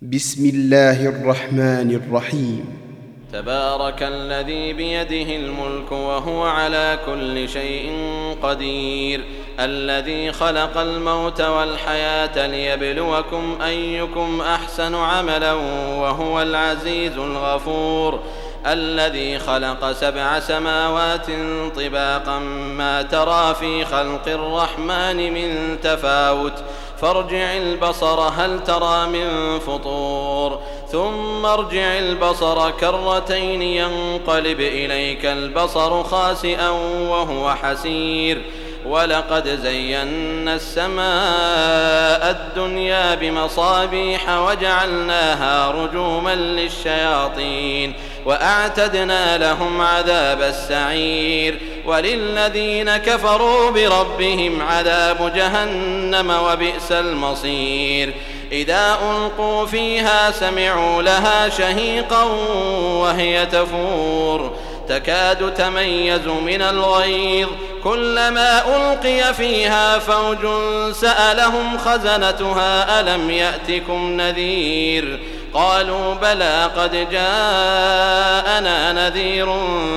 بسم الله الرحمن الرحيم. تبارك الذي بيده الملك وهو على كل شيء قدير، الذي خلق الموت والحياة ليبلوكم أيكم أحسن عملا وهو العزيز الغفور، الذي خلق 7 سماوات طباقا ما ترى في خلق الرحمن من تفاوت، فارجع البصر هل ترى من فطور، ثم ارجع البصر كرتين ينقلب إليك البصر خاسئا وهو حسير، ولقد زينا السماء الدنيا بمصابيح وجعلناها رجوما للشياطين وأعتدنا لهم عذاب السعير، وللذين كفروا بربهم عذاب جهنم وبئس المصير. إذا ألقوا فيها سمعوا لها شهيقا وهي تفور تكاد تميز من الغيظ، كلما ألقي فيها فوج سألهم خزنتها ألم يأتكم نذير، قالوا بلى قد جاءنا نذير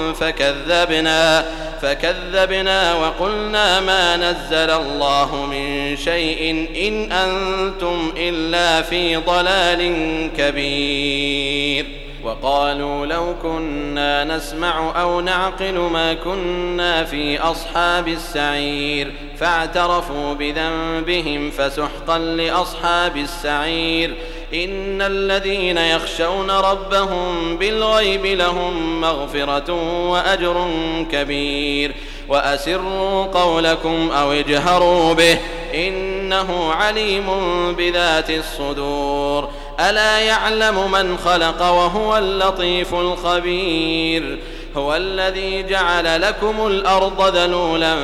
فكذبنا وقلنا ما نزل الله من شيء إن أنتم إلا في ضلال كبير. وقالوا لو كنا نسمع أو نعقل ما كنا في أصحاب السعير، فاعترفوا بذنبهم فسحقا لأصحاب السعير. إن الذين يخشون ربهم بالغيب لهم مغفرة وأجر كبير. وأسروا قولكم أو اجهروا به إنه عليم بذات الصدور. ألا يعلم من خلق وهو اللطيف الخبير. هو الذي جعل لكم الأرض ذلولا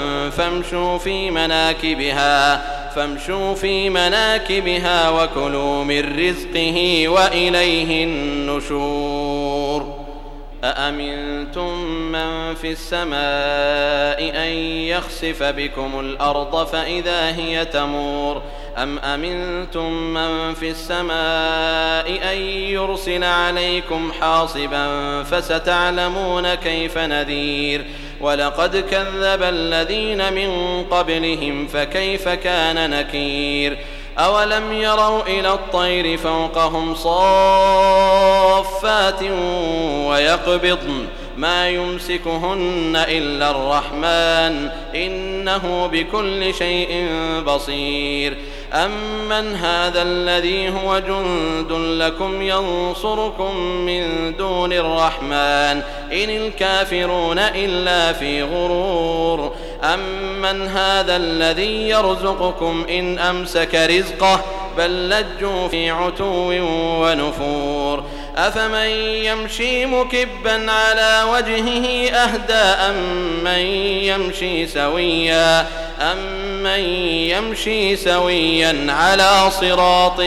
فامشوا في مناكبها وكلوا من رزقه وإليه النشور. أأمنتم من في السماء أن يخسف بكم الأرض فإذا هي تمور، أم أمنتم من في السماء أن يرسل عليكم حاصبا فستعلمون كيف نذير. ولقد كذب الذين من قبلهم فكيف كان نكير. أولم يروا إلى الطير فوقهم صافات ويقبضن ما يمسكهن إلا الرحمن إنه بكل شيء بصير. أمن هذا الذي هو جند لكم ينصركم من دون الرحمن إن الكافرون إلا في غرور. أمن هذا الذي يرزقكم إن أمسك رزقه بل لجوا في عتو ونفور. أفمن يمشي مكبا على وجهه أهدى أمن يمشي سويا على صراط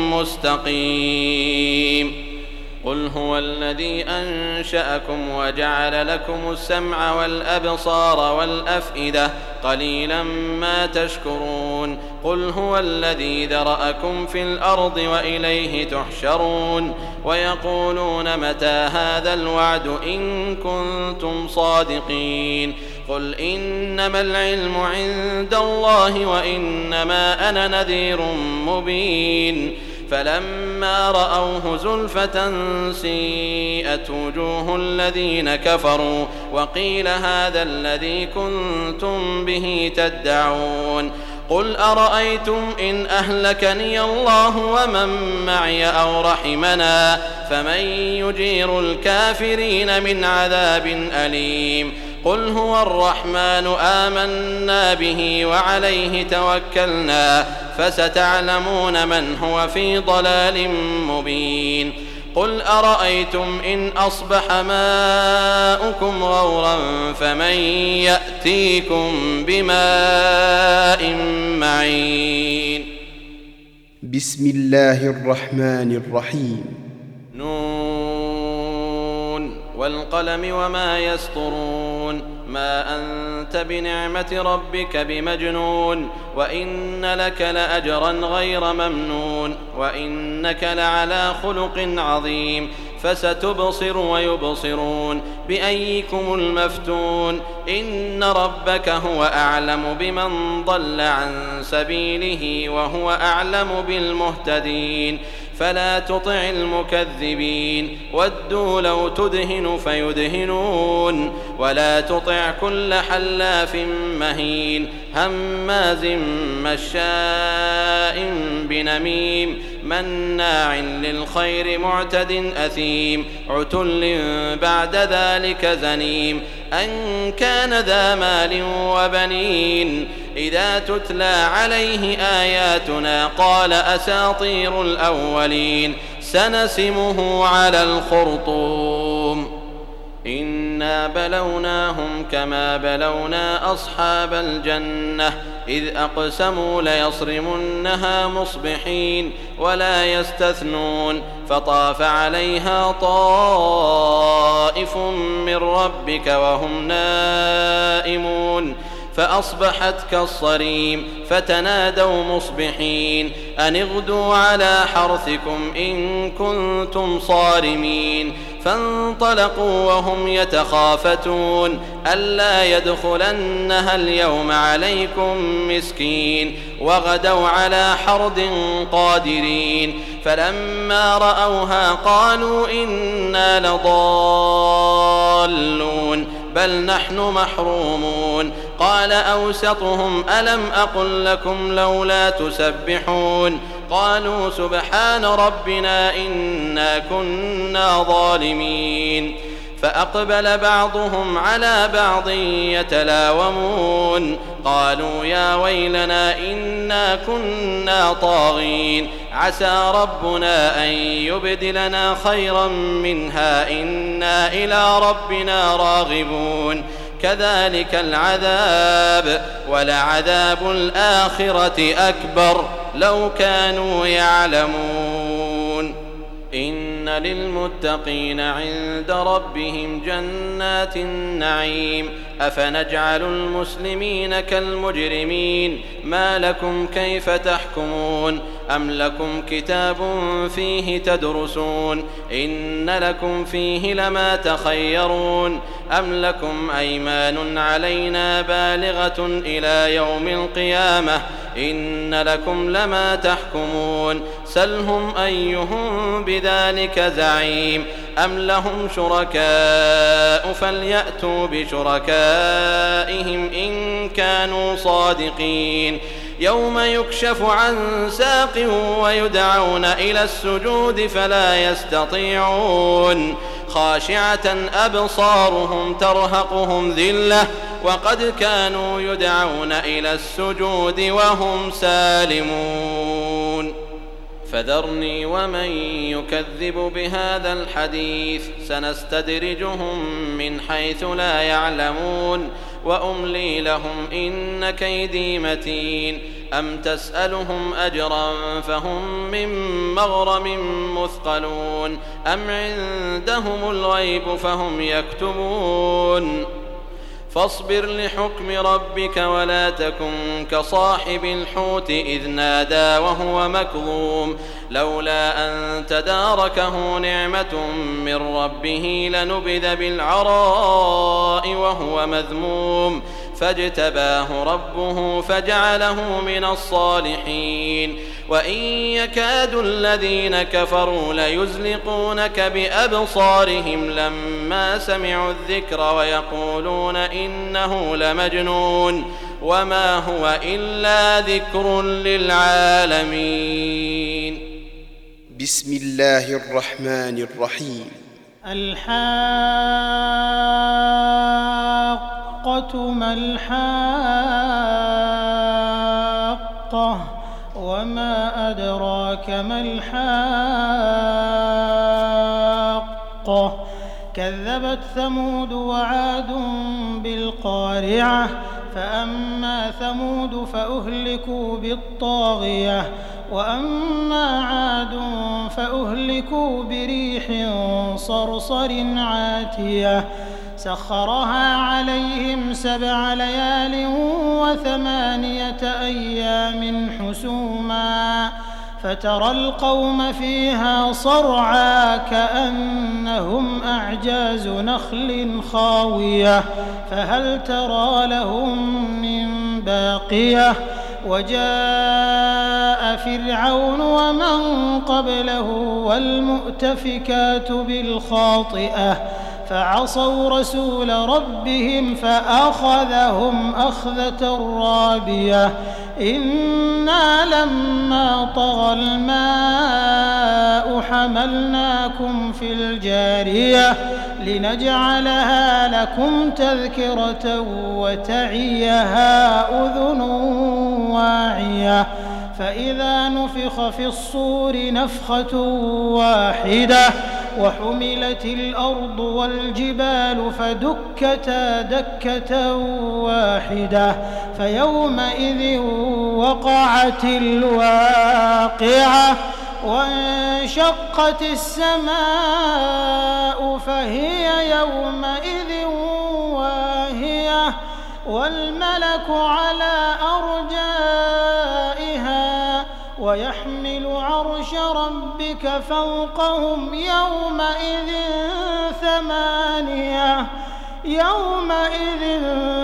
مستقيم. قل هو الذي أنشأكم وجعل لكم السمع والأبصار والأفئدة قليلا ما تشكرون. قل هو الذي ذرأكم في الأرض وإليه تحشرون. ويقولون متى هذا الوعد إن كنتم صادقين. قل إنما العلم عند الله وإنما أنا نذير مبين. فلما رأوه زلفة سيئت وجوه الذين كفروا وقيل هذا الذي كنتم به تدعون. قل أرأيتم إن أهلكني الله ومن معي أو رحمنا فمن يجير الكافرين من عذاب أليم. قل هو الرحمن آمنا به وعليه توكلنا فستعلمون من هو في ضلال مبين. قل أرأيتم إن أصبح ماؤكم غورا فمن يأتيكم بماء معين. بسم الله الرحمن الرحيم. نون والقلم وما يسطرون ما أنت بنعمة ربك بمجنون وإن لك لأجرا غير ممنون وإنك لعلى خلق عظيم فستبصر ويبصرون بأيكم المفتون إن ربك هو أعلم بمن ضل عن سبيله وهو أعلم بالمهتدين فلا تطع المكذبين ودوا لو تدهن فيدهنون ولا تطع كل حلاف مهين هماز مشاء بنميم مناع للخير معتد أثيم عتل بعد ذلك زنيم أن كان ذا مال وبنين إذا تتلى عليه آياتنا قال أساطير الأولين سنسمه على الخرطوم إنا بلوناهم كما بلونا أصحاب الجنة إذ أقسموا ليصرمنها مصبحين ولا يستثنون فطاف عليها طائف من ربك وهم نائمون فأصبحت كالصريم فتنادوا مصبحين أن اغدوا على حرثكم إن كنتم صارمين فانطلقوا وهم يتخافتون ألا يدخلنها اليوم عليكم مسكين وغدوا على حرد قادرين فلما رأوها قالوا إنا لضالون بل نحن محرومون قال أوسطهم ألم أقل لكم لولا تسبحون قالوا سبحان ربنا إنا كنا ظالمين فأقبل بعضهم على بعض يتلاومون قالوا يا ويلنا إنا كنا طاغين عسى ربنا أن يبدلنا خيرا منها إنا إلى ربنا راغبون كذلك العذاب ولعذاب الآخرة أكبر لو كانوا يعلمون إن للمتقين عند ربهم جنات النعيم أفنجعل المسلمين كالمجرمين ما لكم كيف تحكمون أم لكم كتاب فيه تدرسون إن لكم فيه لما تخيرون أم لكم أيمان علينا بالغة إلى يوم القيامة إن لكم لما تحكمون سلهم أيهم بذلك زعيم أم لهم شركاء فليأتوا بشركائهم إن كانوا صادقين يوم يكشف عن ساق ويدعون إلى السجود فلا يستطيعون خاشعة أبصارهم ترهقهم ذلة وقد كانوا يدعون إلى السجود وهم سالمون فذرني ومن يكذب بهذا الحديث سنستدرجهم من حيث لا يعلمون وأملي لهم إن كيدي متين أم تسألهم أجرا فهم من مغرم مثقلون أم عندهم الغيب فهم يكتبون فاصبر لحكم ربك ولا تكن كصاحب الحوت إذ نادى وهو مكظوم لولا أن تداركه نعمة من ربه لنبذ بالعراء وهو مذموم فاجتباه ربه فجعله من الصالحين وإن يكاد الذين كفروا ليزلقونك بأبصارهم لما سمعوا الذكر ويقولون إنه لمجنون وما هو إلا ذكر للعالمين. بسم الله الرحمن الرحيم. الحاقة ما الحاقة وما أدراك ما الحاقة كذبت ثمود وعاد بالقارعة فأما ثمود فأهلكوا بالطاغية وأما عاد فأهلكوا بريح صرصر عاتية سخرها عليهم 7 ليال و8 أيام حسوما فترى القوم فيها صرعى كأنهم أعجاز نخل خاوية فهل ترى لهم من باقية وجاء فرعون ومن قبله والمؤتفكات بالخاطئة فعصوا رسول ربهم فأخذهم أخذة رابية إنا لما طغى الماء حملناكم في الجارية لنجعلها لكم تذكرة وتعيها أذن واعية فإذا نفخ في الصور نفخة واحدة وحملت الأرض والجبال فدكتا دكة واحدة فيومئذ وقعت الواقعة وانشقت السماء فهي يومئذ واهية والملك على أرجائها ويحمل عرش ربك فوقهم يومئذ 8 يومئذ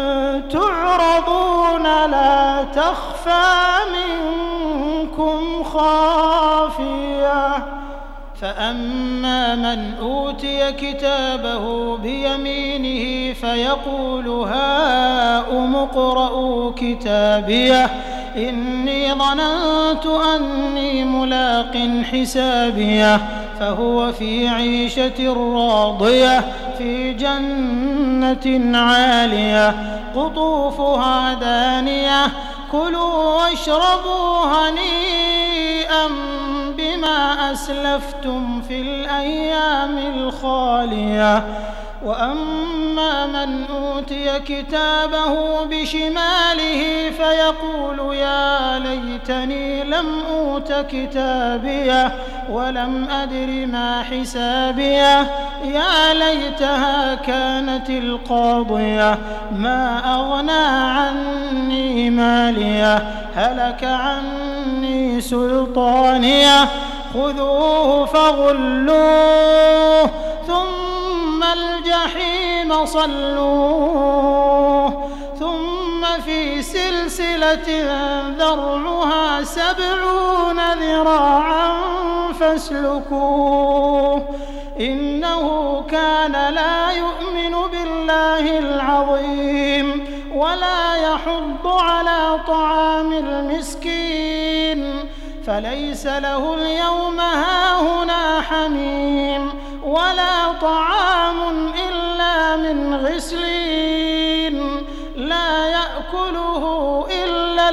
تعرضون لا تخفى منكم خافية فأما من أوتي كتابه بيمينه فيقول هاؤم اقرءوا كتابيه إني ظننت أني ملاق حسابيه فهو في عيشة راضية في جنة عالية قطوفها دانية كلوا واشربوا هنيئا بما أسلفتم في الأيام الخالية وأما من أوتي كتابه بشماله فيقول يا ليتني لم أوت كتابيه ولم أدر ما حسابيه يا ليتها كانت القاضية ما أغنى عني ماليه هلك عني سلطانيه خذوه فغلوه ثم الجحيم صلوه ثم في سلسلة ذرعها 70 ذراعا فاسلكوه إنه كان لا يؤمن بالله العظيم ولا يحض على طعام المسكين فليس له اليوم هاهنا حميم ولا طعام إلا من غسلين لا يأكله إلا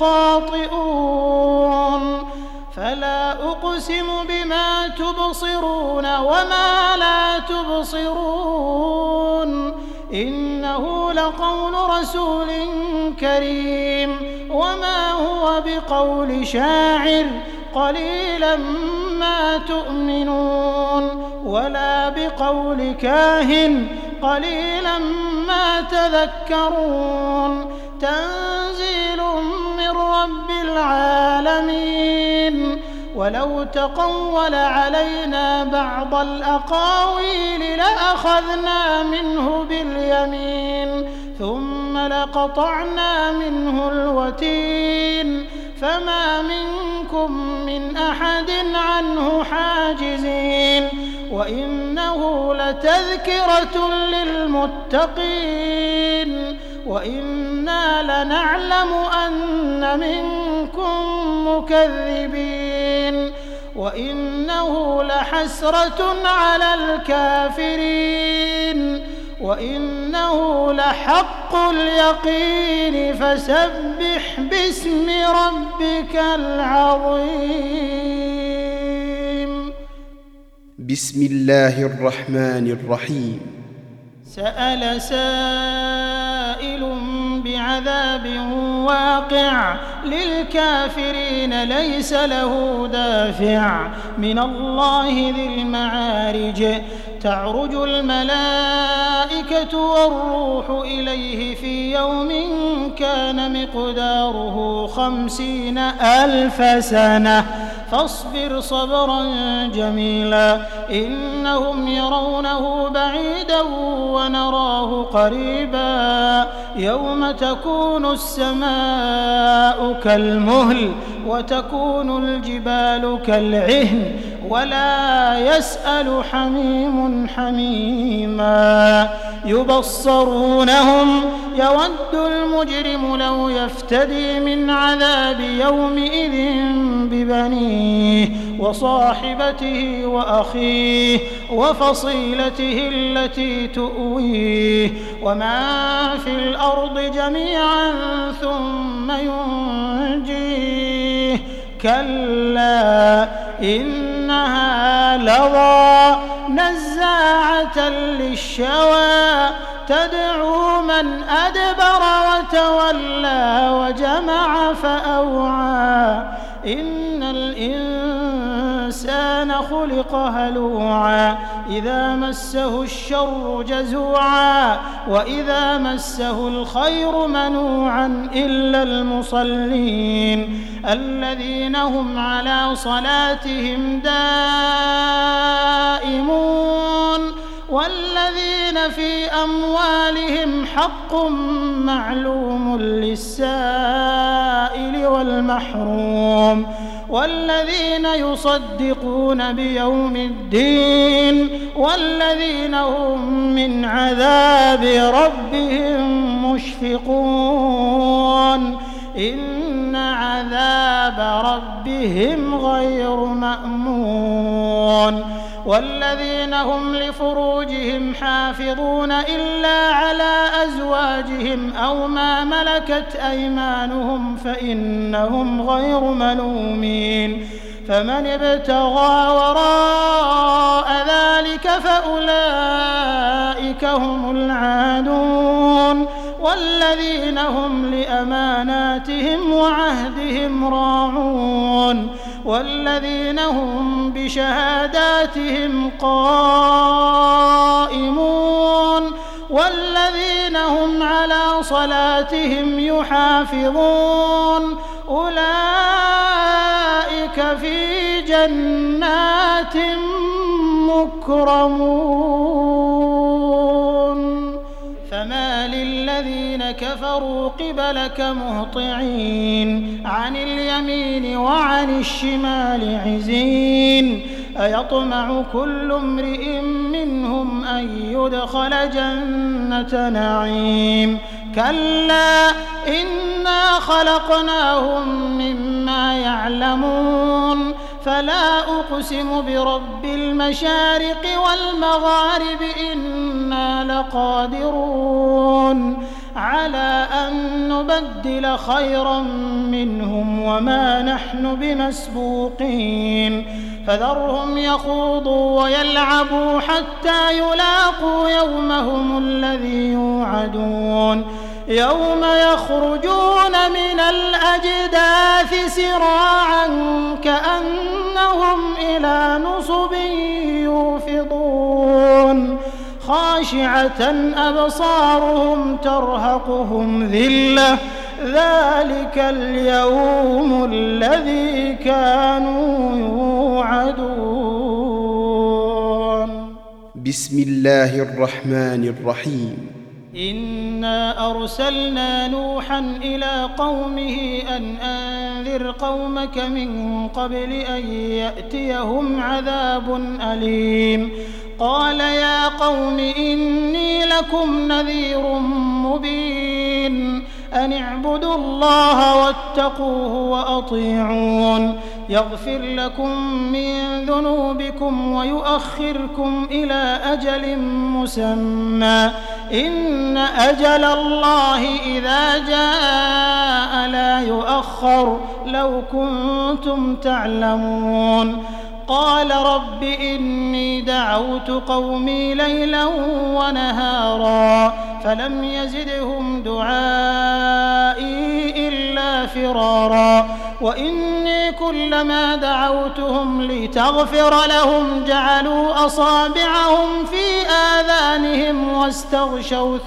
الخاطئون فلا أقسم بما تبصرون وما لا تبصرون إنه لقول رسول كريم وما هو بقول شاعر قليلا ما تؤمنون ولا بقول كاهن قليلا ما تذكرون تنزيل من رب العالمين ولو تقول علينا بعض الأقاويل لأخذنا منه باليمين ثم لقطعنا منه الوتين فما منكم من أحد عنه حاجزين وإنه لتذكرة للمتقين وإنا لنعلم أن منكم مكذبين وإنه لحسرة على الكافرين وإنه لحق اليقين فسبح باسم ربك العظيم بسم الله الرحمن الرحيم سأل سائل بعذاب عذاب واقع للكافرين ليس له دافع من الله ذي المعارج تعرج الملائكة والروح إليه في يوم كان مقداره 50,000 سنة فاصبر صبرا جميلا إنهم يرونه بعيدا ونراه قريبا يوم تكون السماء كالمهل وتكون الجبال كالعهن ولا يسأل حميم حميما يبصرونهم يود المجرم لو يفتدي من عذاب يومئذ ببنيه وصاحبته وأخيه وفصيلته التي تؤويه ومن في الأرض جميعا ثم ينجيه كلا إنها لظى نزاعة للشوى تدعو من أدبر وتولى وجمع فأوعى إن الإنسان خلق هلوعا إذا مسه الشر جزوعا وإذا مسه الخير منوعا إلا المصلين الذين هم على صلاتهم دائمون والذين في أموالهم حق معلوم للسائل والمحروم والذين يصدقون بيوم الدين والذين هم من عذاب ربهم مشفقون إن عذاب ربهم غير مأمون والذين هم لفروجهم حافظون إلا على أزواجهم أو ما ملكت أيمانهم فإنهم غير ملومين فمن ابتغى وراء ذلك فأولئك هم العادون والذين هم لأماناتهم وعهدهم راعون والذين هم بشهاداتهم قائمون والذين هم على صلاتهم يحافظون أولئك في جنات مكرمون فما للذين كفروا قبلك مهطعين عن اليمين وعن الشمال عزين أيطمع كل امرئ منهم أن يدخل جنة نعيم كلا إنا خلقناهم مما يعلمون فلا أقسم برب المشارق والمغارب إنا لقادرون على أن نبدل خيرا منهم وما نحن بمسبوقين فذرهم يخوضوا ويلعبوا حتى يلاقوا يومهم الذي يوعدون يوم يخرجون من الأجداث سراعا كأنهم إلى نصب يوفضون خاشعة أبصارهم ترهقهم ذلة ذلك اليوم الذي كانوا يوعدون بسم الله الرحمن الرحيم إنا أرسلنا نوحا إلى قومه أن أنذر قومك من قبل أن يأتيهم عذاب أليم قال يا قوم إني لكم نذير مبين أن اعبدوا الله واتقوه وأطيعون يغفر لكم من ذنوبكم ويؤخركم إلى أجل مسمى إن أجل الله إذا جاء لا يؤخر لو كنتم تعلمون قال رب إني دعوت قومي ليلا ونهارا فلم يزدهم دعائي إلا فرارا وإني كلما دعوتهم لتغفر لهم جعلوا أصابعهم في آذانهم واستغشوا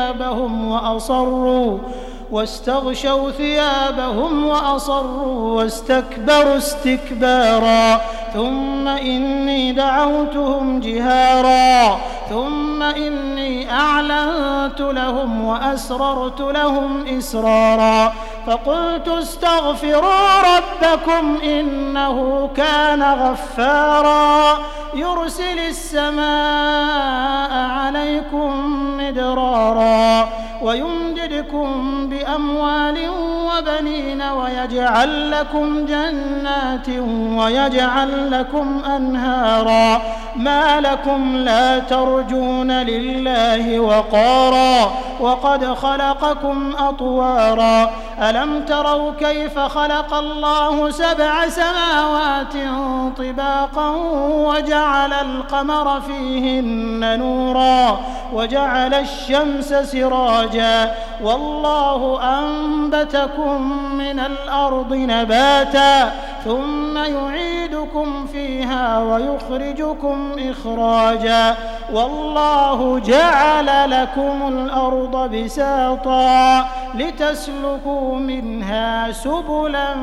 ثيابهم وأصروا واستكبروا استكبارا ثم إني دعوتهم جهارا ثم إني أعلنت لهم وأسررت لهم إسرارا فقلت استغفروا ربكم إنه كان غفارا يرسل السماء عليكم مدرارا ويمددكم بأموال وبنين ويجعل لكم جنات ويجعل لكم أنهارا ما لكم لا ترجون لله وقارا وقد خلقكم أطوارا ألم تروا كيف خلق الله 7 سماوات طباقا وجعل القمر فيهن نورا وجعل الشمس سراجا والله أنبتكم من الأرض نباتا ثم يعيدكم فيها ويخرجكم إخراجا والله جعل لكم الأرض بساطا لتسلكوا منها سبلا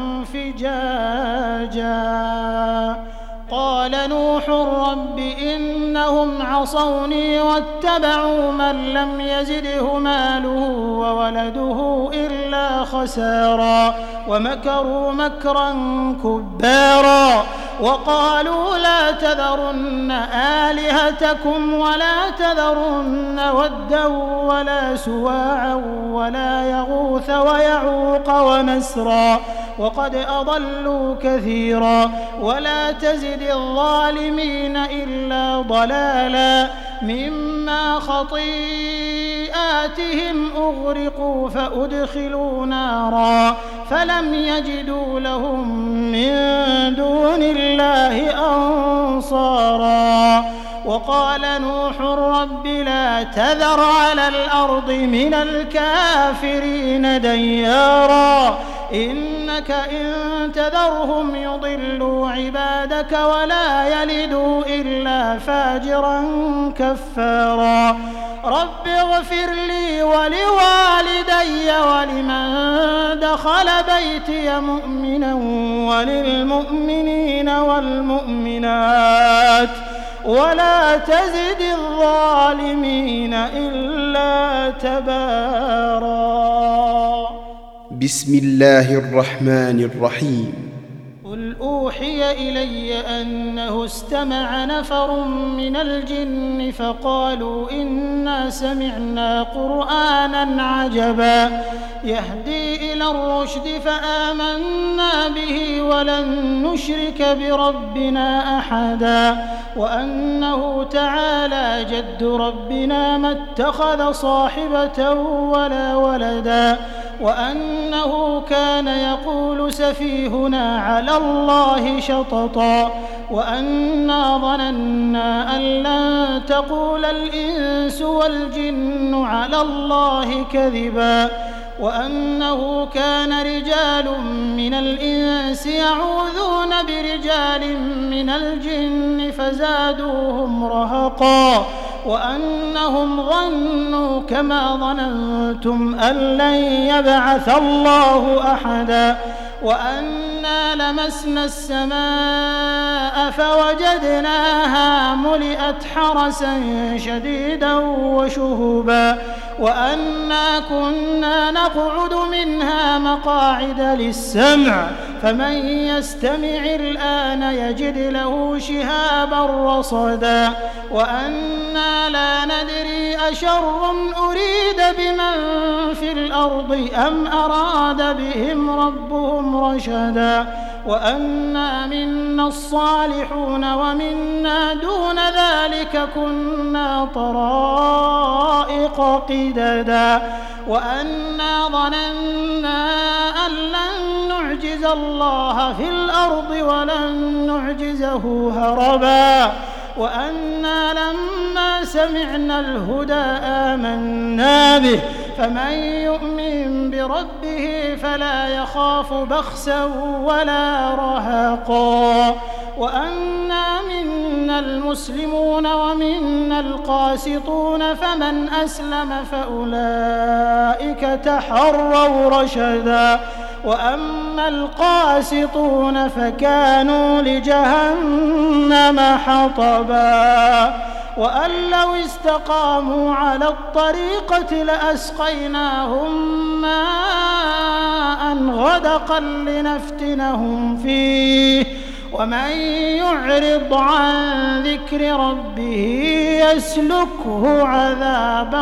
فجاجا قال نوح رب إنهم عصوني واتبعوا من لم يزده ماله وولده إلا خسارا ومكروا مكرا كبارا وقالوا لا تذرن آلهتكم ولا تذرن ودا ولا سواعا ولا يغوث ويعوق ونسرا وقد أضلوا كثيرا ولا تزد الظالمين إلا ضلالا مما خطيئاتهم أغرقوا فأدخلوا نارا فلم يجدوا لهم من دون الله أنصارا وقال نوح رب لا تذر على الأرض من الكافرين ديارا إنك إن تذرهم يضلوا عبادك ولا يلدوا إلا فاجرا كفارا رب اغفر لي ولوالدي ولمن دخل بيتي مؤمنا وللمؤمنين والمؤمنات ولا تزد الظالمين إلا تبارا بسم الله الرحمن الرحيم قل أوحي إلي أنه استمع نفر من الجن فقالوا إنا سمعنا قرآنا عجبا يهدي إلى الرشد فآمنا به ولن نشرك بربنا أحدا وأنه تعالى جد ربنا ما اتخذ صاحبة ولا ولدا وأنه كان يقول سفيهنا على الله شططا وأنا ظننا أن لن تقول الإنس والجن على الله كذبا وأنه كان رجال من الإنس يعوذون برجال من الجن فزادوهم رهقا وأنهم ظنوا كما ظننتم أن لن يبعث الله أحدا وأنا لمسنا السماء فوجدناها ملئت حرسا شديدا وشهبا وأنا كنا نقعد منها مقاعد للسمع فمن يستمع الآن يجد له شهابا رصدا وأنا لا ندري أشر أريد بمن في الأرض أم أراد بهم ربهم رشدا وأنا منا الصالحون ومنا دون ذلك كنا طرائق قددا وأنا ظننا أن لن نعجز الله في الأرض ولن نعجزه هربا وأنا لما سمعنا الهدى آمنا به فمن يؤمن بربه فلا يخاف بخسا ولا رهقا وأنا منا المسلمون ومنا القاسطون فمن أسلم فأولئك تحروا رشدا وأما القاسطون فكانوا لجهنم حطبا وأن لو استقاموا على الطريقة لأسقيناهم ماء غدقا لنفتنهم فيه ومن يعرض عن ذكر ربه يسلكه عذابا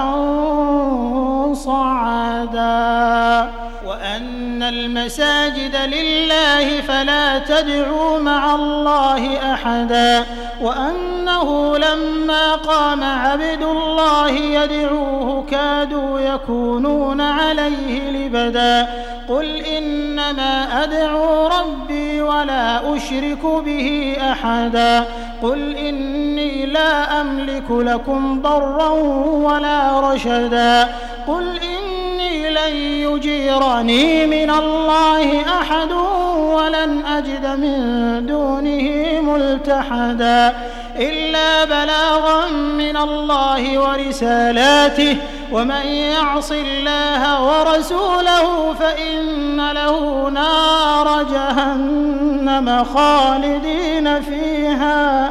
صعدا وأن المساجد لله فلا تدعوا مع الله أحدا وأنه لما قام عبد الله يدعوه كادوا يكونون عليه لبدا قل إنما أدعو ربي ولا أشرك به أحدا قل إني لا أملك لكم ضرا ولا رشدا قل إني لن يجيرني من الله أحد ولن أجد من دونه ملتحدا إلا بلاغا من الله ورسالاته ومن يعص الله ورسوله فإن له نار جهنم خالدين فيها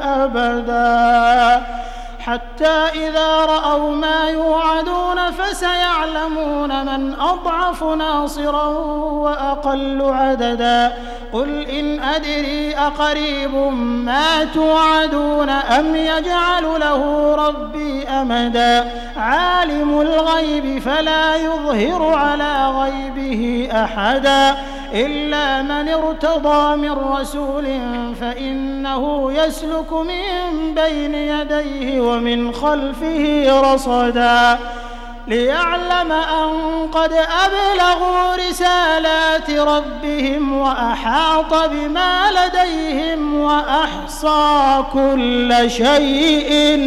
أبدا حتى إذا رأوا ما يوعدون فسيعلمون من أضعف ناصرا وأقل عددا قل إن أدري أقريب ما توعدون أم يجعل له ربي أمدا عالم الغيب فلا يظهر على غيبه أحدا إلا من ارتضى من رسول فإنه يسلك من بين يديه ومن خلفه رصدا ليعلم أن قد أبلغوا رسالات ربهم وأحاط بما لديهم وأحصى كل شيء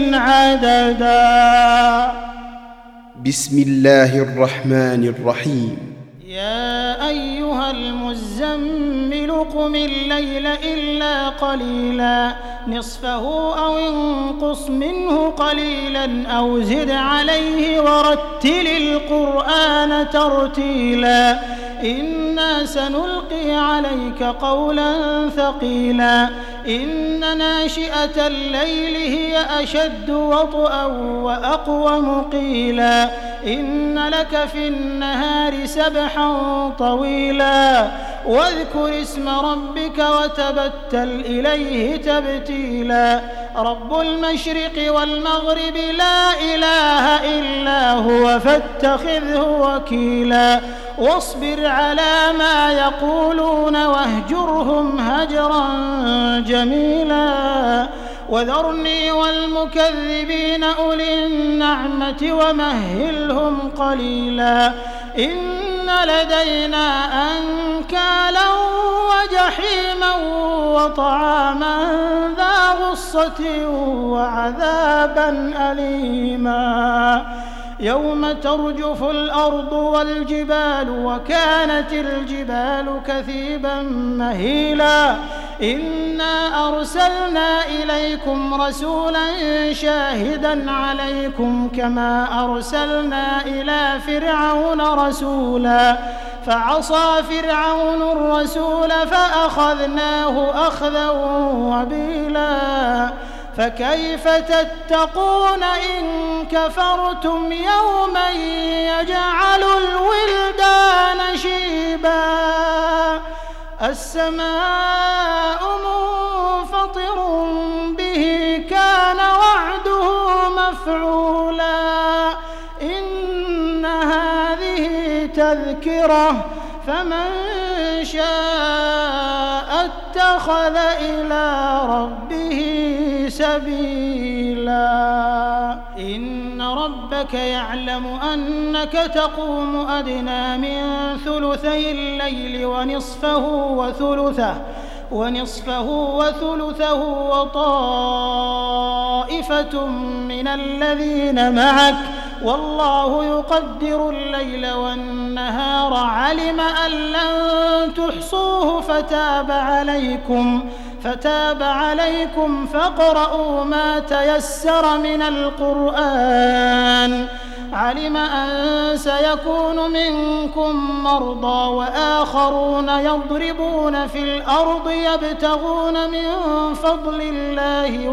عددا. بسم الله الرحمن الرحيم. يا أيها المزمل قم الليل إلا قليلا نصفه أو انقص منه قليلا أو زد عليه ورتل القرآن ترتيلا إنا سنلقي عليك قولا ثقيلا إن ناشئة الليل هي أشد وطئا وأقوم قيلا إن لك في النهار سبحا طويلا واذكر اسم ربك وتبتل إليه تبتيلا رب المشرق والمغرب لا إله إلا هو فاتخذه وكيلا واصبر على ما يقولون واهجرهم هجرا جميلا وذرني والمكذبين أولي النعمة ومهلهم قليلا إن لدينا أنكالا وجحيما وطعاما ذا غصة وعذابا أليما يوم ترجف الأرض والجبال وكانت الجبال كثيبا مهيلا إنا أرسلنا إليكم رسولا شاهدا عليكم كما أرسلنا إلى فرعون رسولا فعصى فرعون الرسول فأخذناه أخذا وبيلا فكيف تتقون إن كفرتم يوما يجعل الولدان شيبا السماء منفطر به كان وعده مفعولا إن هذه تذكرة فمن شاء اتخذ إلى ربه سبيلا إن ربك يعلم أنك تقوم أدنى من ثلثي الليل ونصفه وثلثه وطائفة من الذين معك والله يقدر الليل والنهار علم أن لن تحصوه فتاب عليكم فاقرؤوا ما تيسر من القرآن علم أن سيكون منكم مرضى وآخرون يضربون في الأرض يبتغون من فضل الله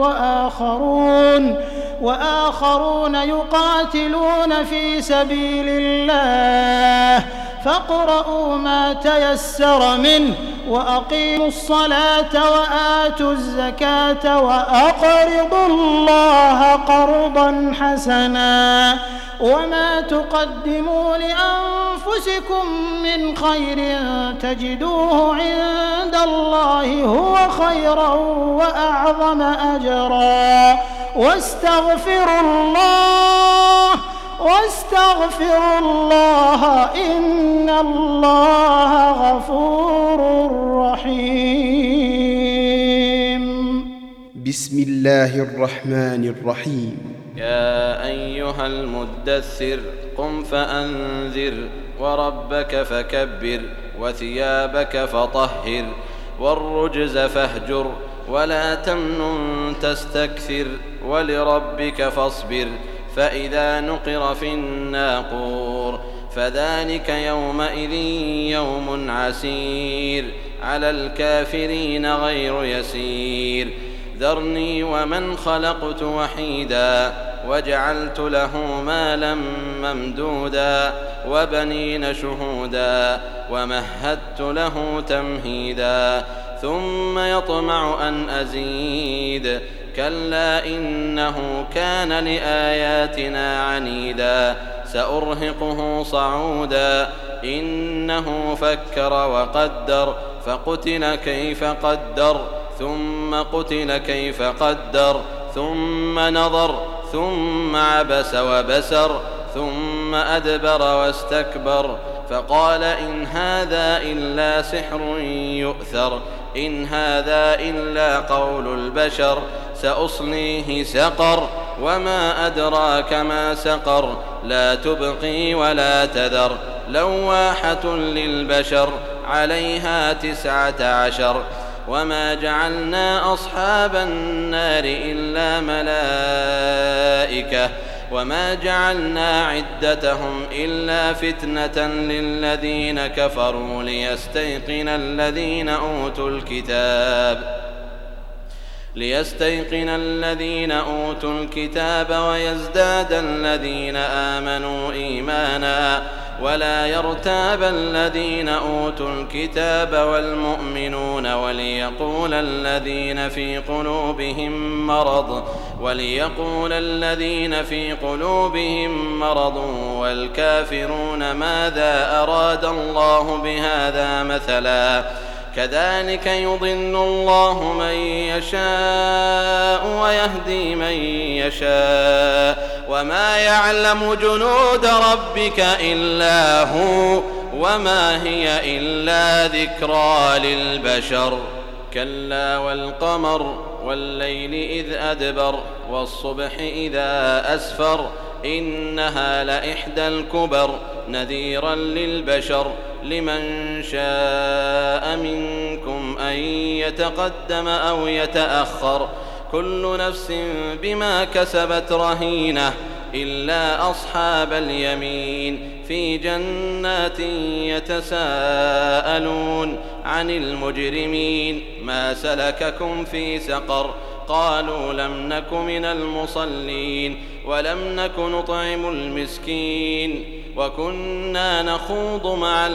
وآخرون يقاتلون في سبيل الله فاقرؤوا ما تيسر منه وأقيموا الصلاة وآتوا الزكاة وأقرضوا الله قرضا حسنا وما تقدموا لأنفسكم من خير تجدوه عند الله هو خيرا وأعظم أجرا واستغفروا الله إن الله غفور رحيم. بسم الله الرحمن الرحيم. يا أيها المدثر قم فأنذر وربك فكبر وثيابك فطهر والرجز فاهجر ولا تمنن تستكثر ولربك فاصبر فإذا نقر في الناقور فذلك يومئذ يوم عسير على الكافرين غير يسير ذرني ومن خلقت وحيدا وجعلت له مالا ممدودا وبنين شهودا ومهدت له تمهيدا ثم يطمع أن أزيد كلا إنه كان لآياتنا عنيدا سأرهقه صعودا إنه فكر وقدر فقتل كيف قدر ثم قتل كيف قدر ثم نظر ثم عبس وبسر ثم أدبر واستكبر فقال إن هذا إلا سحر يؤثر إن هذا إلا قول البشر سأصليه سقر وما أدراك ما سقر لا تبقي ولا تذر لواحة للبشر عليها 19 وما جعلنا أصحاب النار إلا ملائكة وما جعلنا عدتهم إلا فتنة للذين كفروا ليستيقن الذين أوتوا الكتاب ويزداد الذين آمنوا إيمانا ولا يرتاب الذين أوتوا الكتاب والمؤمنون وليقول الذين في قلوبهم مرض والكافرون ماذا أراد الله بهذا مثلا كذلك يضل الله من يشاء ويهدي من يشاء وما يعلم جنود ربك إلا هو وما هي إلا ذكرى للبشر كلا والقمر والليل إذ أدبر والصبح إذا أسفر إنها لإحدى الكبر نذيرا للبشر لمن شاء منكم أن يتقدم أو يتأخر كل نفس بما كسبت رهينة إلا أصحاب اليمين في جنات يتساءلون عن المجرمين ما سلككم في سقر قالوا لم نك من المصلين ولم نك نطعم المسكين وكنا نخوض مع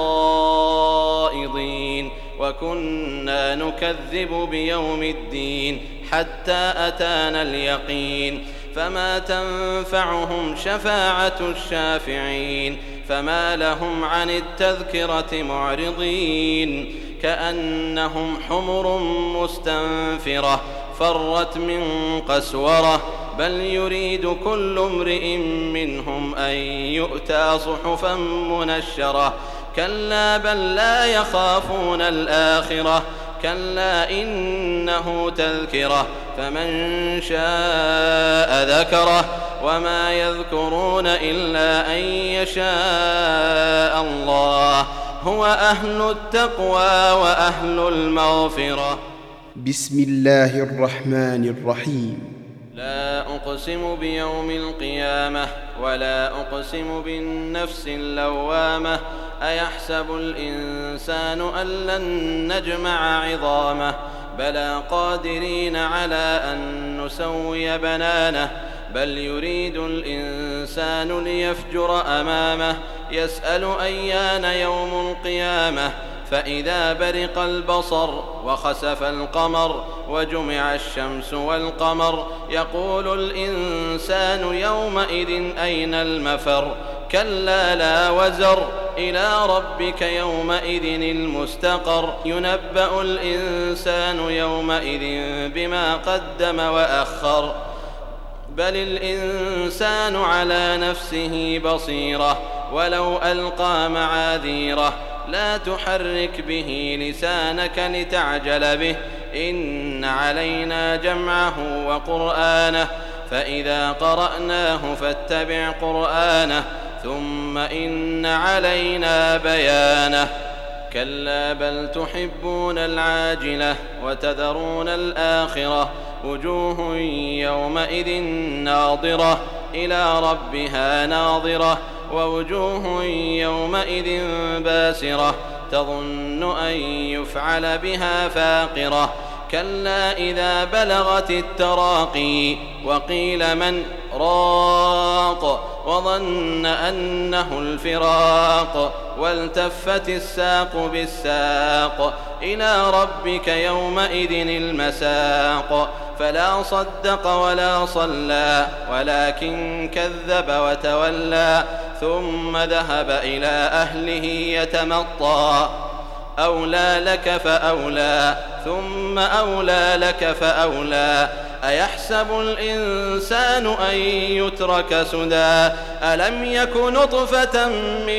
الخائضين وكنا نكذب بيوم الدين حتى أتانا اليقين فما تنفعهم شفاعة الشافعين فما لهم عن التذكرة معرضين كأنهم حمر مستنفرة فرت من قسورة بل يريد كل امرئ منهم أن يؤتى صحفا منشرة كلا بل لا يخافون الآخرة كلا إنه تذكرة فمن شاء ذكره وما يذكرون إلا أن يشاء الله هو أهل التقوى وأهل المغفرة. بسم الله الرحمن الرحيم. لا أقسم بيوم القيامة ولا أقسم بالنفس اللوامة أيحسب الإنسان أن لن نجمع عظامه بلى قادرين على أن نسوي بنانه بل يريد الإنسان ليفجر أمامه يسأل أيان يوم القيامة فإذا برق البصر وخسف القمر وجمع الشمس والقمر يقول الإنسان يومئذ أين المفر كلا لا وزر إلى ربك يومئذ المستقر ينبأ الإنسان يومئذ بما قدم وأخر بل الإنسان على نفسه بصيرة ولو ألقى معاذيره لا تحرك به لسانك لتعجل به إن علينا جمعه وقرآنه فإذا قرأناه فاتبع قرآنه ثم إن علينا بيانه كلا بل تحبون العاجلة وتذرون الآخرة وجوه يومئذ ناظرة إلى ربها ناظرة ووجوه يومئذ باسرة تظن أن يفعل بها فاقرة كلا إذا بلغت التراقي وقيل من راق وظن أنه الفراق والتفت الساق بالساق إلى ربك يومئذ المساق فلا صدق ولا صلى ولكن كذب وتولى ثم ذهب إلى أهله يتمطى أولى لك فأولى ثم أولى لك فأولى أيحسب الإنسان أن يترك سدى ألم يك نطفة من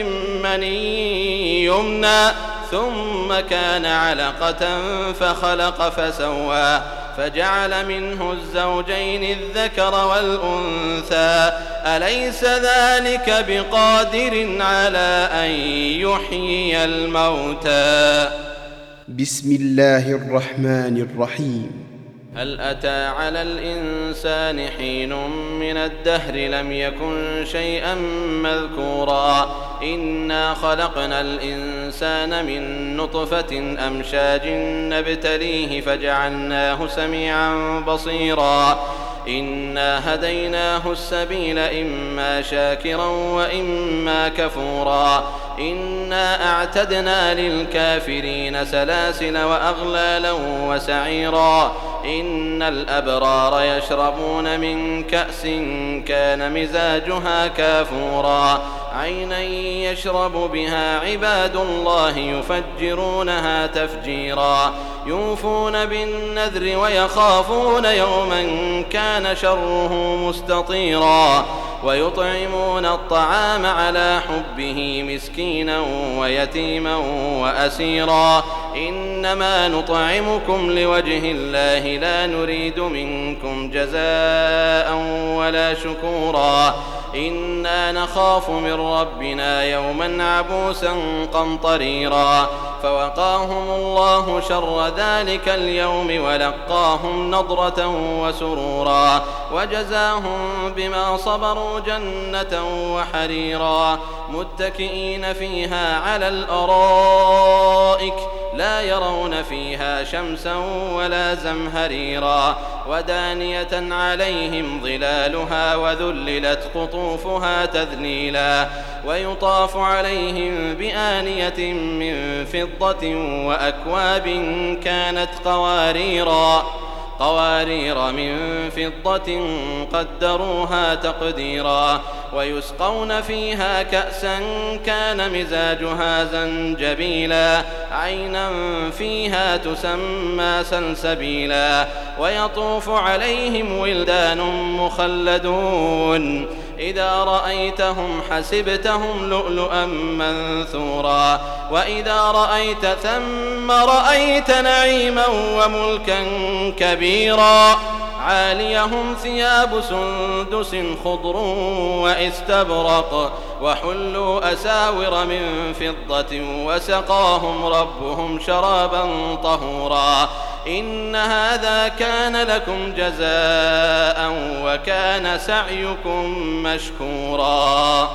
مني يمنى ثم كان علقة فخلق فسوى فجعل منه الزوجين الذكر والأنثى أليس ذلك بقادر على أن يحيي الموتى. بسم الله الرحمن الرحيم. هل أتى على الإنسان حين من الدهر لم يكن شيئا مذكورا إنا خلقنا الإنسان من نطفة أمشاج نبتليه فجعلناه سميعا بصيرا إنا هديناه السبيل إما شاكرا وإما كفورا إنا أعتدنا للكافرين سلاسل وأغلالا وسعيرا إن الأبرار يشربون من كأس كان مزاجها كافورا عينا يشرب بها عباد الله يفجرونها تفجيرا يوفون بالنذر ويخافون يوما كان شره مستطيرا ويطعمون الطعام على حبه مسكينا ويتيما وأسيرا إنما نطعمكم لوجه الله لا نريد منكم جزاء ولا شكورا إنا نخاف من ربنا يوما عبوسا قمطريرا فوقاهم الله شر ذلك اليوم ولقاهم نضرة وسرورا وجزاهم بما صبروا جنة وحريرا متكئين فيها على الأرائك لا يرون فيها شمسا ولا زمهريرا ودانية عليهم ظلالها وذللت قطوفها تذليلا ويطاف عليهم بآنية من فضة وأكواب كانت قواريرا قوارير من فضة قدروها تقديرا ويسقون فيها كأسا كان مزاجها زنجبيلا عينا فيها تسمى سلسبيلا ويطوف عليهم ولدان مخلدون إذا رأيتهم حسبتهم لؤلؤا منثورا وإذا رأيت ثم رأيت نعيما وملكا كبيرا عاليهم ثياب سندس خضر واستبرق وحلوا أساور من فضة وسقاهم ربهم شرابا طهورا إن هذا كان لكم جزاء وكان سعيكم مشكورا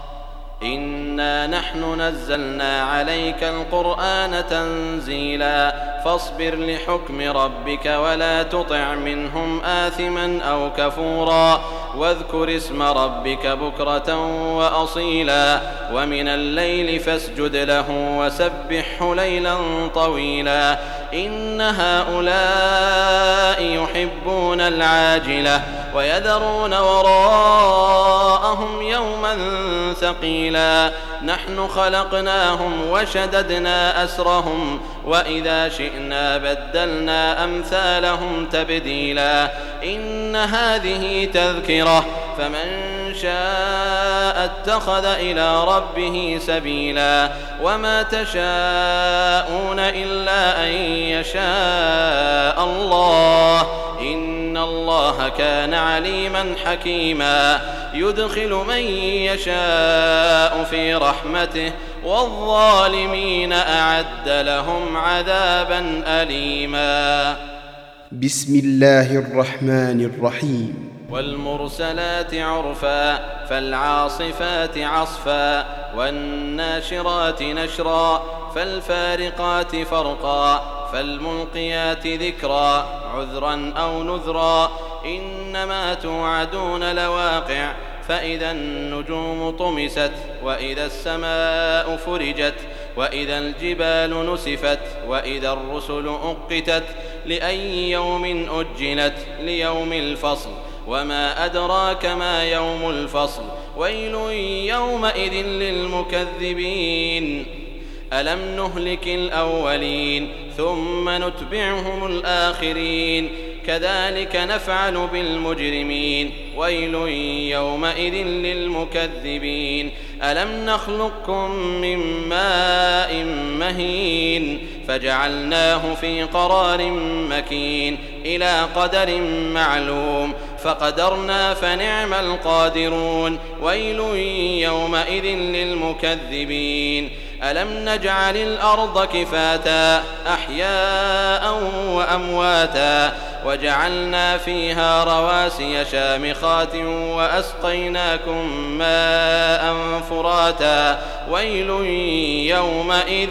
إنا نحن نزلنا عليك القرآن تنزيلا فاصبر لحكم ربك ولا تطع منهم آثما أو كفورا واذكر اسم ربك بكرة وأصيلا ومن الليل فاسجد له وسبحه ليلا طويلا إن هؤلاء يحبون العاجلة ويذرون وراءهم يوما ثقيلا نحن خلقناهم وشددنا أسرهم وإذا شئنا بدلنا أمثالهم تبديلا إن هذه تذكرة فمن شاء اتخذ إلى ربه سبيلا وما تشاءون إلا أن يشاء الله إن الله كان عليما حكيما يدخل من يشاء في رحمته والظالمين أعد لهم عذابا أليما بسم الله الرحمن الرحيم والمرسلات عرفا فالعاصفات عصفا والناشرات نشرا فالفارقات فرقا فالملقيات ذكرا عذرا أو نذرا إنما توعدون لواقع فإذا النجوم طمست وإذا السماء فرجت وإذا الجبال نسفت وإذا الرسل أقتت لأي يوم أجلت ليوم الفصل وما أدراك ما يوم الفصل ويل يومئذ للمكذبين ألم نهلك الأولين ثم نتبعهم الآخرين كذلك نفعل بالمجرمين ويل يومئذ للمكذبين ألم نخلقكم من ماء مهين فجعلناه في قرار مكين إلى قدر معلوم فقدرنا فنعم القادرون ويل يومئذ للمكذبين ألم نجعل الأرض كفاتا أحياء وأمواتا وجعلنا فيها رواسي شامخات وأسقيناكم ماء فراتا ويل يومئذ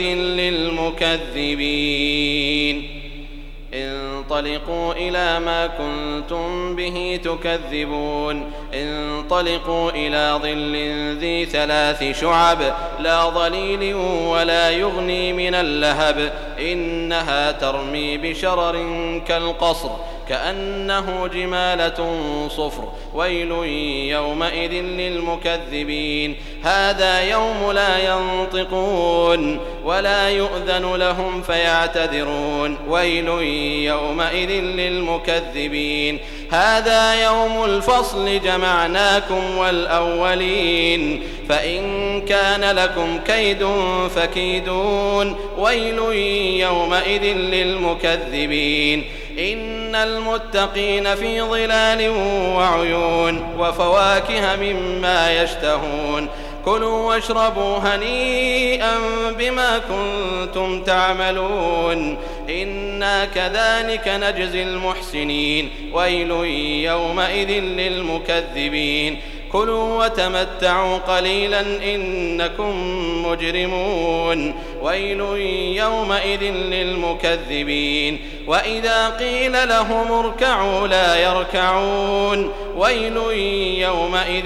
للمكذبين انطلقوا إلى ما كنتم به تكذبون انطلقوا إلى ظل ذي 3 شعب لا ظليل ولا يغني من اللهب إنها ترمي بشرر كالقصر كأنه جمالة صفر ويل يومئذ للمكذبين هذا يوم لا ينطقون ولا يؤذن لهم فيعتذرون ويل يومئذ للمكذبين هذا يوم الفصل جمعناكم والأولين فإن كان لكم كيد فكيدون ويل يومئذ للمكذبين إن المتقين في ظلال وعيون وفواكه مما يشتهون كلوا واشربوا هنيئا بما كنتم تعملون إنا كذلك نجزي المحسنين ويل يومئذ للمكذبين كلوا وتمتعوا قليلا إنكم مجرمون ويل يومئذ للمكذبين وإذا قيل لهم اركعوا لا يركعون ويل يومئذ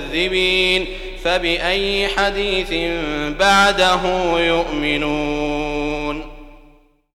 للمكذبين فبأي حديث بعده يؤمنون